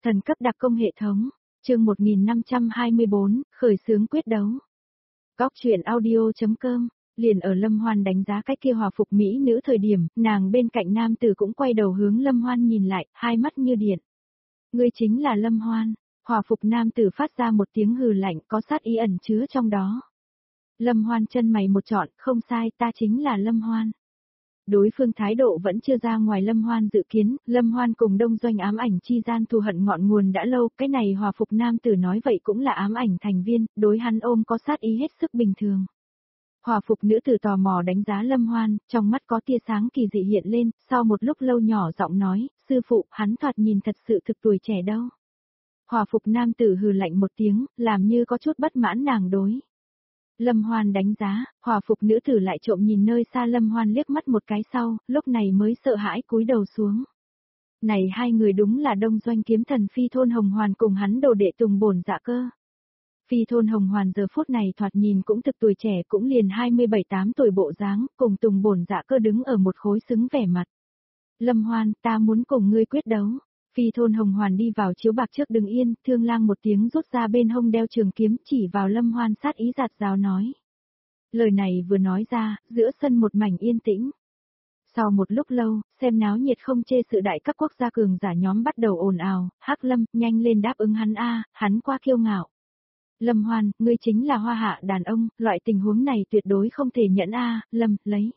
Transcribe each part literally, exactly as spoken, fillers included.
Thần cấp đặc công hệ thống, chương một nghìn năm trăm hai mươi bốn, khởi xướng quyết đấu. Góc truyện audio.com, liền ở Lâm Hoan đánh giá cái kia hòa phục mỹ nữ thời điểm, nàng bên cạnh nam tử cũng quay đầu hướng Lâm Hoan nhìn lại, hai mắt như điện. Ngươi chính là Lâm Hoan, hòa phục nam tử phát ra một tiếng hừ lạnh có sát ý ẩn chứa trong đó. Lâm Hoan chân mày một trọn, không sai, ta chính là Lâm Hoan. Đối phương thái độ vẫn chưa ra ngoài Lâm Hoan dự kiến, Lâm Hoan cùng Đông Doanh ám ảnh chi gian thù hận ngọn nguồn đã lâu, cái này hòa phục nam tử nói vậy cũng là ám ảnh thành viên, đối hắn ôm có sát ý hết sức bình thường. Hòa phục nữ tử tò mò đánh giá Lâm Hoan, trong mắt có tia sáng kỳ dị hiện lên, sau một lúc lâu nhỏ giọng nói, sư phụ, hắn thoạt nhìn thật sự thực tuổi trẻ đâu. Hòa phục nam tử hừ lạnh một tiếng, làm như có chút bất mãn nàng đối. Lâm Hoan đánh giá, hòa phục nữ tử lại trộm nhìn nơi xa Lâm Hoan liếc mắt một cái sau, lúc này mới sợ hãi cúi đầu xuống. Này hai người đúng là Đông Doanh kiếm thần Phi Thôn Hồng Hoàn cùng hắn đồ đệ Tùng Bổn Dạ Cơ. Phi Thôn Hồng Hoàn giờ phút này thoạt nhìn cũng thực tuổi trẻ cũng liền hai mươi bảy tám tuổi bộ dáng, cùng Tùng Bổn Dạ Cơ đứng ở một khối xứng vẻ mặt. Lâm Hoan, ta muốn cùng ngươi quyết đấu. Phi Thôn Hồng Hoàn đi vào chiếu bạc trước đứng yên, thương lang một tiếng rút ra bên hông đeo trường kiếm chỉ vào Lâm Hoan sát ý giạt rào nói. Lời này vừa nói ra, giữa sân một mảnh yên tĩnh. Sau một lúc lâu, xem náo nhiệt không chê sự đại các quốc gia cường giả nhóm bắt đầu ồn ào, Hắc Lâm, nhanh lên đáp ứng hắn a, hắn quá kiêu ngạo. Lâm Hoan, ngươi chính là hoa hạ đàn ông, loại tình huống này tuyệt đối không thể nhẫn a, Lâm, lấy.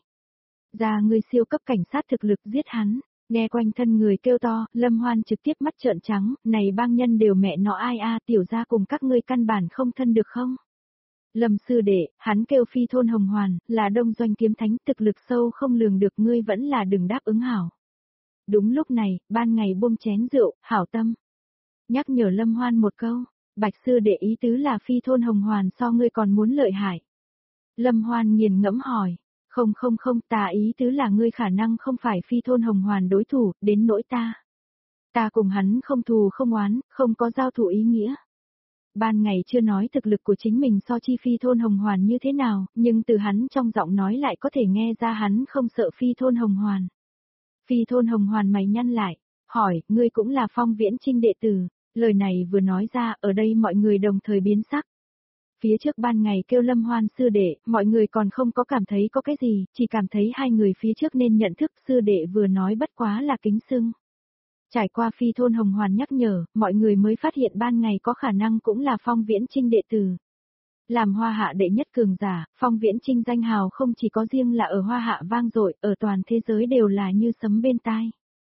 Ra ngươi siêu cấp cảnh sát thực lực giết hắn. Nghe quanh thân người kêu to, Lâm Hoan trực tiếp mắt trợn trắng, này bang nhân đều mẹ nó ai a, tiểu gia cùng các ngươi căn bản không thân được không? Lâm sư đệ, hắn kêu Phi Thôn Hồng Hoàn, là Đông Doanh kiếm thánh, thực lực sâu không lường được, ngươi vẫn là đừng đáp ứng hảo. Đúng lúc này, ban ngày buông chén rượu, hảo tâm. Nhắc nhở Lâm Hoan một câu, Bạch sư đệ ý tứ là Phi Thôn Hồng Hoàn so ngươi còn muốn lợi hại. Lâm Hoan nghiền ngẫm hỏi. Không không không, ta ý tứ là ngươi khả năng không phải Phi Thôn Hồng Hoàn đối thủ, đến nỗi ta. Ta cùng hắn không thù không oán, không có giao thủ ý nghĩa. Ban ngày chưa nói thực lực của chính mình so chi Phi Thôn Hồng Hoàn như thế nào, nhưng từ hắn trong giọng nói lại có thể nghe ra hắn không sợ Phi Thôn Hồng Hoàn. Phi Thôn Hồng Hoàn mày nhăn lại, hỏi, ngươi cũng là Phong Viễn Trinh đệ tử, lời này vừa nói ra, ở đây mọi người đồng thời biến sắc. Phía trước ban ngày kêu Lâm Hoan sư đệ, mọi người còn không có cảm thấy có cái gì, chỉ cảm thấy hai người phía trước nên nhận thức sư đệ vừa nói bất quá là kính xưng. Trải qua Phi Thôn Hồng Hoàn nhắc nhở, mọi người mới phát hiện ban ngày có khả năng cũng là Phong Viễn Trinh đệ tử. Làm hoa hạ đệ nhất cường giả, Phong Viễn Trinh danh hào không chỉ có riêng là ở hoa hạ vang dội, ở toàn thế giới đều là như sấm bên tai.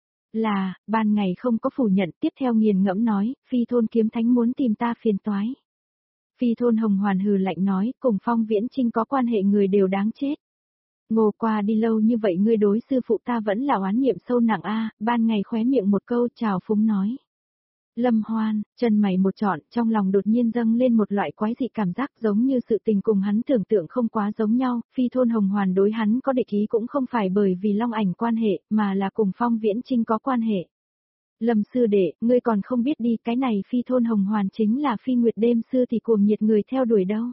Là, ban ngày không có phủ nhận, tiếp theo nghiền ngẫm nói, Phi Thôn kiếm thánh muốn tìm ta phiền toái. Phi Thôn Hồng Hoàn hừ lạnh nói, cùng Phong Viễn Trinh có quan hệ người đều đáng chết. Ngô qua đi lâu như vậy ngươi đối sư phụ ta vẫn là oán niệm sâu nặng a, ban ngày khóe miệng một câu chào phúng nói. Lâm Hoan, chân mày một trọn, trong lòng đột nhiên dâng lên một loại quái dị cảm giác giống như sự tình cùng hắn tưởng tượng không quá giống nhau, Phi Thôn Hồng Hoàn đối hắn có địch ý cũng không phải bởi vì long ảnh quan hệ, mà là cùng Phong Viễn Trinh có quan hệ. Lâm sư đệ, ngươi còn không biết đi, cái này Phi Thôn Hồng Hoàn chính là Phi Nguyệt đêm sư thì cuồng nhiệt người theo đuổi đâu.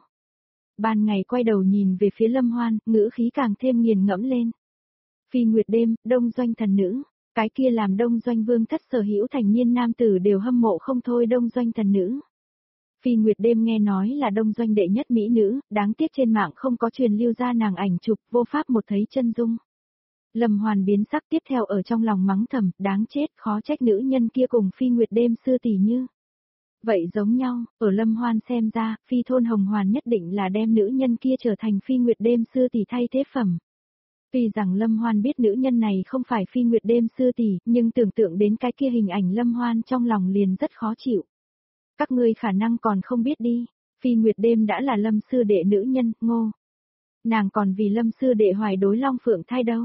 Ban ngày quay đầu nhìn về phía Lâm Hoan, ngữ khí càng thêm nghiền ngẫm lên. Phi Nguyệt đêm, Đông Doanh thần nữ, cái kia làm Đông Doanh vương thất sở hữu thành niên nam tử đều hâm mộ không thôi Đông Doanh thần nữ. Phi Nguyệt đêm nghe nói là Đông Doanh đệ nhất mỹ nữ, đáng tiếc trên mạng không có truyền lưu ra nàng ảnh chụp, vô pháp một thấy chân dung. Lâm Hoan biến sắc tiếp theo ở trong lòng mắng thầm, đáng chết, khó trách nữ nhân kia cùng Phi Nguyệt đêm sư tỷ như. Vậy giống nhau, ở Lâm Hoan xem ra, Phi Thôn Hồng Hoàn nhất định là đem nữ nhân kia trở thành Phi Nguyệt đêm sư tỷ thay thế phẩm. Tuy rằng Lâm Hoan biết nữ nhân này không phải Phi Nguyệt đêm sư tỷ, nhưng tưởng tượng đến cái kia hình ảnh Lâm Hoan trong lòng liền rất khó chịu. Các ngươi khả năng còn không biết đi, Phi Nguyệt đêm đã là Lâm sư đệ nữ nhân, ngô. Nàng còn vì Lâm sư đệ hoài đối Long Phượng thai đâu.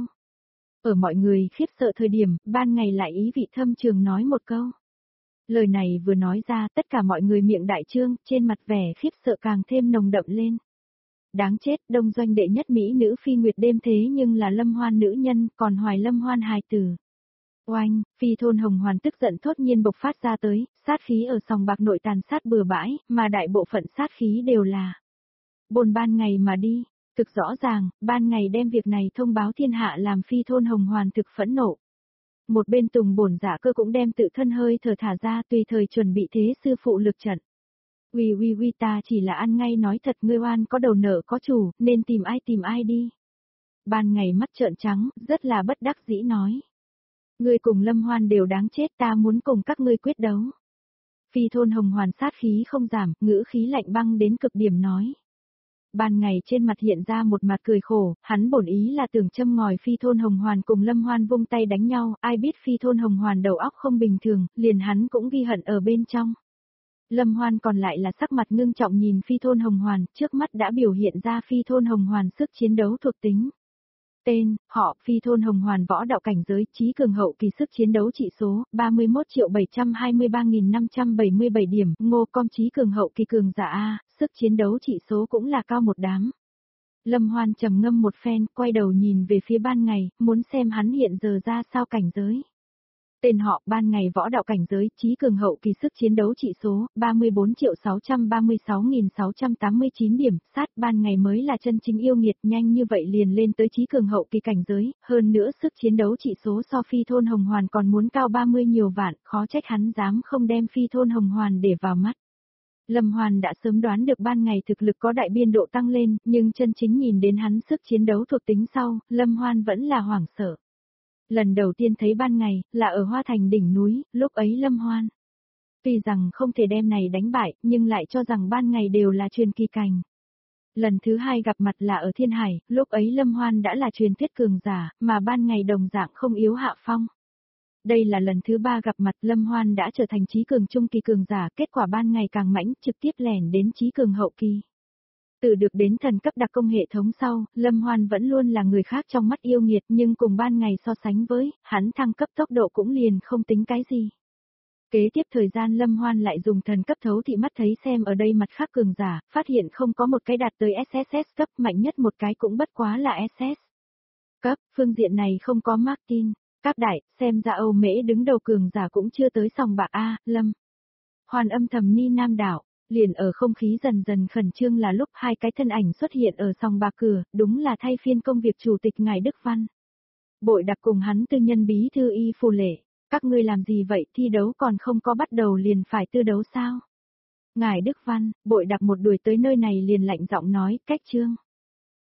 Ở mọi người khiếp sợ thời điểm, ban ngày lại ý vị thâm trường nói một câu. Lời này vừa nói ra, tất cả mọi người miệng đại trương, trên mặt vẻ khiếp sợ càng thêm nồng đậm lên. Đáng chết, Đông Doanh đệ nhất mỹ nữ Phi Nguyệt đêm thế nhưng là Lâm Hoan nữ nhân, còn hoài Lâm Hoan hài tử. Oanh, Phi Thôn Hồng Hoàn tức giận thốt nhiên bộc phát ra tới, sát khí ở sòng bạc nội tàn sát bừa bãi, mà đại bộ phận sát khí đều là bồn ban ngày mà đi. Thực rõ ràng, ban ngày đem việc này thông báo thiên hạ làm Phi Thôn Hồng Hoàn thực phẫn nộ. Một bên Tùng Bổn Dạ Cơ cũng đem tự thân hơi thở thả ra tùy thời chuẩn bị thế sư phụ lực trận. Uy uy uy ta chỉ là ăn ngay nói thật ngươi oan có đầu nợ có chủ, nên tìm ai tìm ai đi. Ban ngày mắt trợn trắng, rất là bất đắc dĩ nói. Ngươi cùng Lâm Hoan đều đáng chết ta muốn cùng các ngươi quyết đấu. Phi Thôn Hồng Hoàn sát khí không giảm, ngữ khí lạnh băng đến cực điểm nói. Ban ngày trên mặt hiện ra một mặt cười khổ, hắn bổn ý là tưởng châm ngòi Phi Thôn Hồng Hoàn cùng Lâm Hoan vung tay đánh nhau, ai biết Phi Thôn Hồng Hoàn đầu óc không bình thường, liền hắn cũng ghi hận ở bên trong. Lâm Hoan còn lại là sắc mặt ngưng trọng nhìn Phi Thôn Hồng Hoàn, trước mắt đã biểu hiện ra Phi Thôn Hồng Hoàn sức chiến đấu thuộc tính. Tên, họ, Phi Thôn Hồng Hoàn võ đạo cảnh giới, trí cường hậu kỳ sức chiến đấu trị số, ba mươi mốt triệu bảy trăm hai mươi ba nghìn năm trăm bảy mươi bảy điểm, Ngô Com trí cường hậu kỳ cường giả A, sức chiến đấu trị số cũng là cao một đám. Lâm Hoan trầm ngâm một phen, quay đầu nhìn về phía ban ngày, muốn xem hắn hiện giờ ra sao cảnh giới. Tên họ, ban ngày võ đạo cảnh giới, trí cường hậu kỳ sức chiến đấu trị số, ba mươi bốn triệu sáu trăm ba mươi sáu nghìn sáu trăm tám mươi chín điểm, sát ban ngày mới là chân chính yêu nghiệt, nhanh như vậy liền lên tới trí cường hậu kỳ cảnh giới, hơn nữa sức chiến đấu trị số so Phi Thôn Hồng Hoàn còn muốn cao ba mươi nhiều vạn, khó trách hắn dám không đem Phi Thôn Hồng Hoàn để vào mắt. Lâm Hoan đã sớm đoán được ban ngày thực lực có đại biên độ tăng lên, nhưng chân chính nhìn đến hắn sức chiến đấu thuộc tính sau, Lâm Hoan vẫn là hoảng sợ. Lần đầu tiên thấy ban ngày, là ở Hoa Thành đỉnh núi, lúc ấy Lâm Hoan. Tuy rằng không thể đem này đánh bại, nhưng lại cho rằng ban ngày đều là truyền kỳ cảnh. Lần thứ hai gặp mặt là ở Thiên Hải, lúc ấy Lâm Hoan đã là truyền thuyết cường giả, mà ban ngày đồng dạng không yếu hạ phong. Đây là lần thứ ba gặp mặt Lâm Hoan đã trở thành trí cường trung kỳ cường giả, kết quả ban ngày càng mãnh trực tiếp lẻn đến trí cường hậu kỳ. Từ được đến thần cấp đặc công hệ thống sau, Lâm Hoan vẫn luôn là người khác trong mắt yêu nghiệt nhưng cùng ban ngày so sánh với, hắn thăng cấp tốc độ cũng liền không tính cái gì. Kế tiếp thời gian Lâm Hoan lại dùng thần cấp thấu thị mắt thấy xem ở đây mặt khác cường giả, phát hiện không có một cái đạt tới ét ét ét cấp, mạnh nhất một cái cũng bất quá là ét ét cấp, phương diện này không có Martin. Các đại, xem ra Âu Mễ đứng đầu cường giả cũng chưa tới sòng bạc A, Lâm. Hoan âm thầm ni nam đảo, liền ở không khí dần dần khẩn trương là lúc hai cái thân ảnh xuất hiện ở sòng bạc cửa, đúng là thay phiên công việc chủ tịch ngài Đức Văn. Bội Đặc cùng hắn tư nhân bí thư Y Phù Lệ, các ngươi làm gì vậy, thi đấu còn không có bắt đầu liền phải tư đấu sao? Ngài Đức Văn, Bội Đặc một đuổi tới nơi này liền lạnh giọng nói, cách trương.